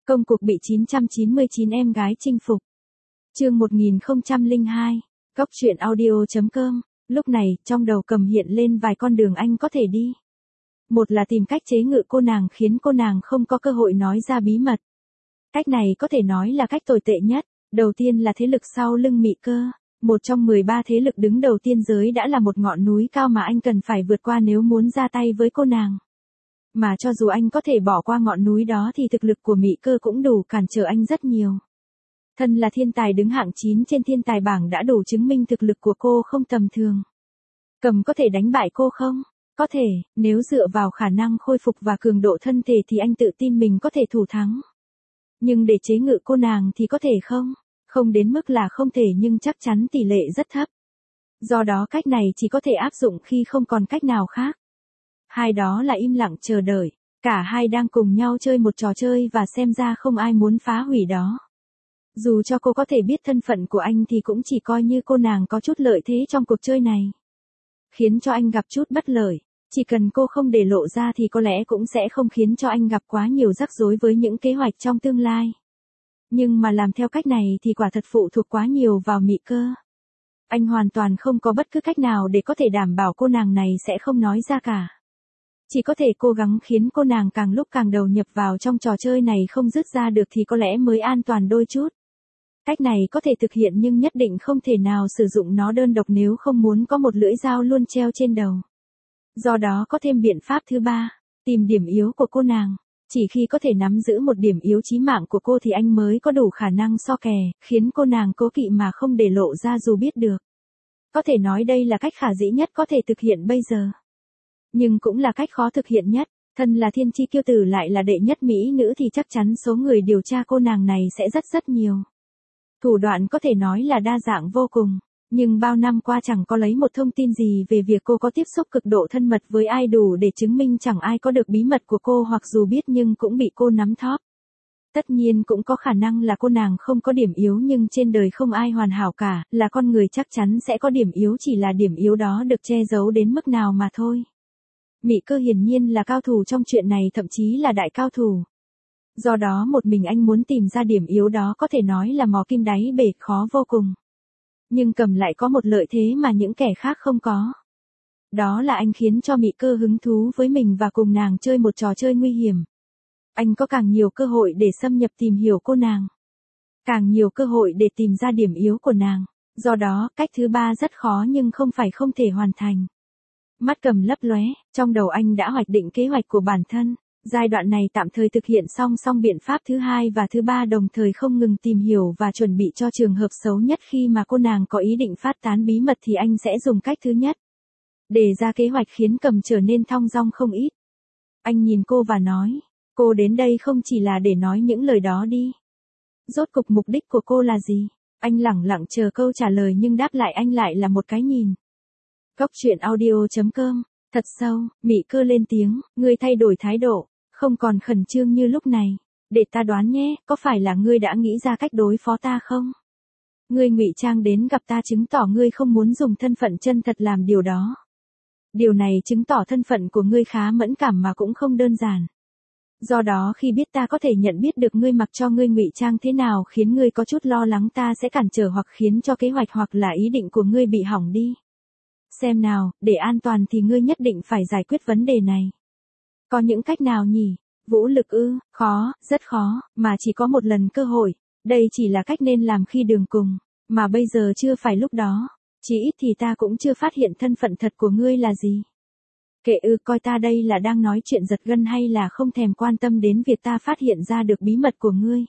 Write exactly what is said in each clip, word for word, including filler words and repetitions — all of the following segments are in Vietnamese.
Công cuộc bị chín trăm chín mươi chín em gái chinh phục. Chương một nghìn không trăm lẻ hai. Góc truyện audio chấm com. Lúc này, trong đầu Cầm hiện lên vài con đường anh có thể đi. Một là tìm cách chế ngự cô nàng khiến cô nàng không có cơ hội nói ra bí mật. Cách này có thể nói là cách tồi tệ nhất. Đầu tiên là thế lực sau lưng Mị Cơ. Một trong mười ba thế lực đứng đầu tiên giới đã là một ngọn núi cao mà anh cần phải vượt qua nếu muốn ra tay với cô nàng. Mà cho dù anh có thể bỏ qua ngọn núi đó thì thực lực của Mị Cơ cũng đủ cản trở anh rất nhiều. Thân là thiên tài đứng hạng chín trên thiên tài bảng đã đủ chứng minh thực lực của cô không tầm thường. Cầm có thể đánh bại cô không? Có thể, nếu dựa vào khả năng khôi phục và cường độ thân thể thì anh tự tin mình có thể thủ thắng. Nhưng để chế ngự cô nàng thì có thể không? Không đến mức là không thể nhưng chắc chắn tỷ lệ rất thấp. Do đó cách này chỉ có thể áp dụng khi không còn cách nào khác. Hai đó là im lặng chờ đợi. Cả hai đang cùng nhau chơi một trò chơi và xem ra không ai muốn phá hủy đó. Dù cho cô có thể biết thân phận của anh thì cũng chỉ coi như cô nàng có chút lợi thế trong cuộc chơi này. Khiến cho anh gặp chút bất lợi. Chỉ cần cô không để lộ ra thì có lẽ cũng sẽ không khiến cho anh gặp quá nhiều rắc rối với những kế hoạch trong tương lai. Nhưng mà làm theo cách này thì quả thật phụ thuộc quá nhiều vào Mị Cơ. Anh hoàn toàn không có bất cứ cách nào để có thể đảm bảo cô nàng này sẽ không nói ra cả. Chỉ có thể cố gắng khiến cô nàng càng lúc càng đầu nhập vào trong trò chơi này không dứt ra được thì có lẽ mới an toàn đôi chút. Cách này có thể thực hiện nhưng nhất định không thể nào sử dụng nó đơn độc nếu không muốn có một lưỡi dao luôn treo trên đầu. Do đó có thêm biện pháp thứ ba, tìm điểm yếu của cô nàng. Chỉ khi có thể nắm giữ một điểm yếu chí mạng của cô thì anh mới có đủ khả năng so kè, khiến cô nàng cố kỵ mà không để lộ ra dù biết được. Có thể nói đây là cách khả dĩ nhất có thể thực hiện bây giờ. Nhưng cũng là cách khó thực hiện nhất, thân là thiên chi kiêu tử lại là đệ nhất mỹ nữ thì chắc chắn số người điều tra cô nàng này sẽ rất rất nhiều. Thủ đoạn có thể nói là đa dạng vô cùng, nhưng bao năm qua chẳng có lấy một thông tin gì về việc cô có tiếp xúc cực độ thân mật với ai đủ để chứng minh chẳng ai có được bí mật của cô hoặc dù biết nhưng cũng bị cô nắm thóp. Tất nhiên cũng có khả năng là cô nàng không có điểm yếu nhưng trên đời không ai hoàn hảo cả, là con người chắc chắn sẽ có điểm yếu chỉ là điểm yếu đó được che giấu đến mức nào mà thôi. Mị Cơ hiển nhiên là cao thủ trong chuyện này thậm chí là đại cao thủ. Do đó một mình anh muốn tìm ra điểm yếu đó có thể nói là mò kim đáy bể khó vô cùng. Nhưng Cầm lại có một lợi thế mà những kẻ khác không có. Đó là anh khiến cho Mị Cơ hứng thú với mình và cùng nàng chơi một trò chơi nguy hiểm. Anh có càng nhiều cơ hội để xâm nhập tìm hiểu cô nàng. Càng nhiều cơ hội để tìm ra điểm yếu của nàng. Do đó, cách thứ ba rất khó nhưng không phải không thể hoàn thành. Mắt Cầm lấp lóe, trong đầu anh đã hoạch định kế hoạch của bản thân. Giai đoạn này tạm thời thực hiện song song biện pháp thứ hai và thứ ba đồng thời không ngừng tìm hiểu và chuẩn bị cho trường hợp xấu nhất khi mà cô nàng có ý định phát tán bí mật thì anh sẽ dùng cách thứ nhất. Đề ra kế hoạch khiến Cầm trở nên thong dong không ít. Anh nhìn cô và nói, cô đến đây không chỉ là để nói những lời đó đi. Rốt cục mục đích của cô là gì? Anh lẳng lặng chờ câu trả lời nhưng đáp lại anh lại là một cái nhìn. Góc truyện audio chấm com. Thật sâu, Mị Cơ lên tiếng, ngươi thay đổi thái độ, không còn khẩn trương như lúc này. Để ta đoán nhé, có phải là ngươi đã nghĩ ra cách đối phó ta không? Ngươi ngụy trang đến gặp ta chứng tỏ ngươi không muốn dùng thân phận chân thật làm điều đó. Điều này chứng tỏ thân phận của ngươi khá mẫn cảm mà cũng không đơn giản. Do đó khi biết ta có thể nhận biết được ngươi mặc cho ngươi ngụy trang thế nào khiến ngươi có chút lo lắng ta sẽ cản trở hoặc khiến cho kế hoạch hoặc là ý định của ngươi bị hỏng đi. Xem nào, để an toàn thì ngươi nhất định phải giải quyết vấn đề này. Có những cách nào nhỉ? Vũ lực ư? Khó, rất khó, mà chỉ có một lần cơ hội. Đây chỉ là cách nên làm khi đường cùng, mà bây giờ chưa phải lúc đó. Chỉ ít thì ta cũng chưa phát hiện thân phận thật của ngươi là gì. Kệ ư, coi ta đây là đang nói chuyện giật gân hay là không thèm quan tâm đến việc ta phát hiện ra được bí mật của ngươi.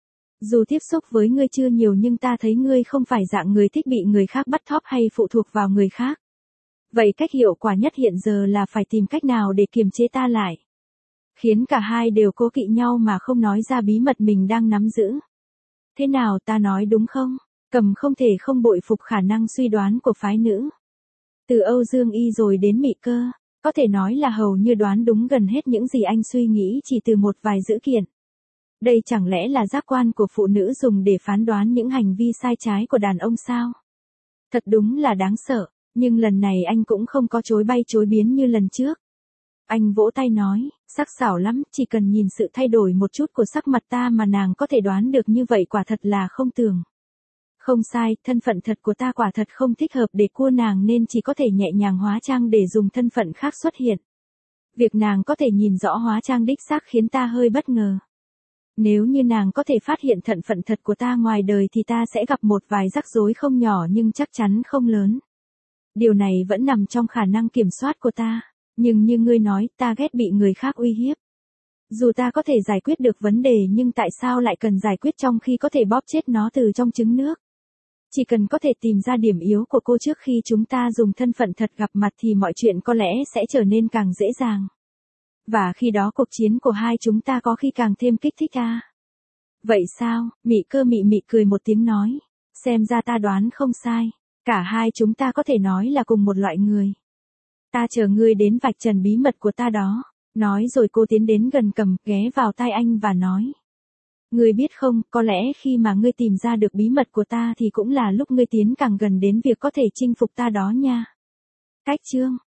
Dù tiếp xúc với ngươi chưa nhiều nhưng ta thấy ngươi không phải dạng người thích bị người khác bắt thóp hay phụ thuộc vào người khác. Vậy cách hiệu quả nhất hiện giờ là phải tìm cách nào để kiềm chế ta lại. Khiến cả hai đều cố kỵ nhau mà không nói ra bí mật mình đang nắm giữ. Thế nào ta nói đúng không? Cầm không thể không bội phục khả năng suy đoán của phái nữ. Từ Âu Dương Y rồi đến Mị Cơ, có thể nói là hầu như đoán đúng gần hết những gì anh suy nghĩ chỉ từ một vài dữ kiện. Đây chẳng lẽ là giác quan của phụ nữ dùng để phán đoán những hành vi sai trái của đàn ông sao? Thật đúng là đáng sợ. Nhưng lần này anh cũng không có chối bay chối biến như lần trước. Anh vỗ tay nói, Sắc sảo lắm, chỉ cần nhìn sự thay đổi một chút của sắc mặt ta mà nàng có thể đoán được như vậy quả thật là không tưởng. Không sai, thân phận thật của ta quả thật không thích hợp để cua nàng nên chỉ có thể nhẹ nhàng hóa trang để dùng thân phận khác xuất hiện. Việc nàng có thể nhìn rõ hóa trang đích xác khiến ta hơi bất ngờ. Nếu như nàng có thể phát hiện thân phận thật của ta ngoài đời thì ta sẽ gặp một vài rắc rối không nhỏ nhưng chắc chắn không lớn. Điều này vẫn nằm trong khả năng kiểm soát của ta, nhưng như ngươi nói, ta ghét bị người khác uy hiếp. Dù ta có thể giải quyết được vấn đề nhưng tại sao lại cần giải quyết trong khi có thể bóp chết nó từ trong trứng nước? Chỉ cần có thể tìm ra điểm yếu của cô trước khi chúng ta dùng thân phận thật gặp mặt thì mọi chuyện có lẽ sẽ trở nên càng dễ dàng. Và khi đó cuộc chiến của hai chúng ta có khi càng thêm kích thích à? Vậy sao? Mị Cơ mị mị cười một tiếng nói. Xem ra ta đoán không sai. Cả hai chúng ta có thể nói là cùng một loại người. Ta chờ ngươi đến vạch trần bí mật của ta đó. Nói rồi cô tiến đến gần cầm ghé vào tai anh và nói. Ngươi biết không, có lẽ khi mà ngươi tìm ra được bí mật của ta thì cũng là lúc ngươi tiến càng gần đến việc có thể chinh phục ta đó nha. Cách chương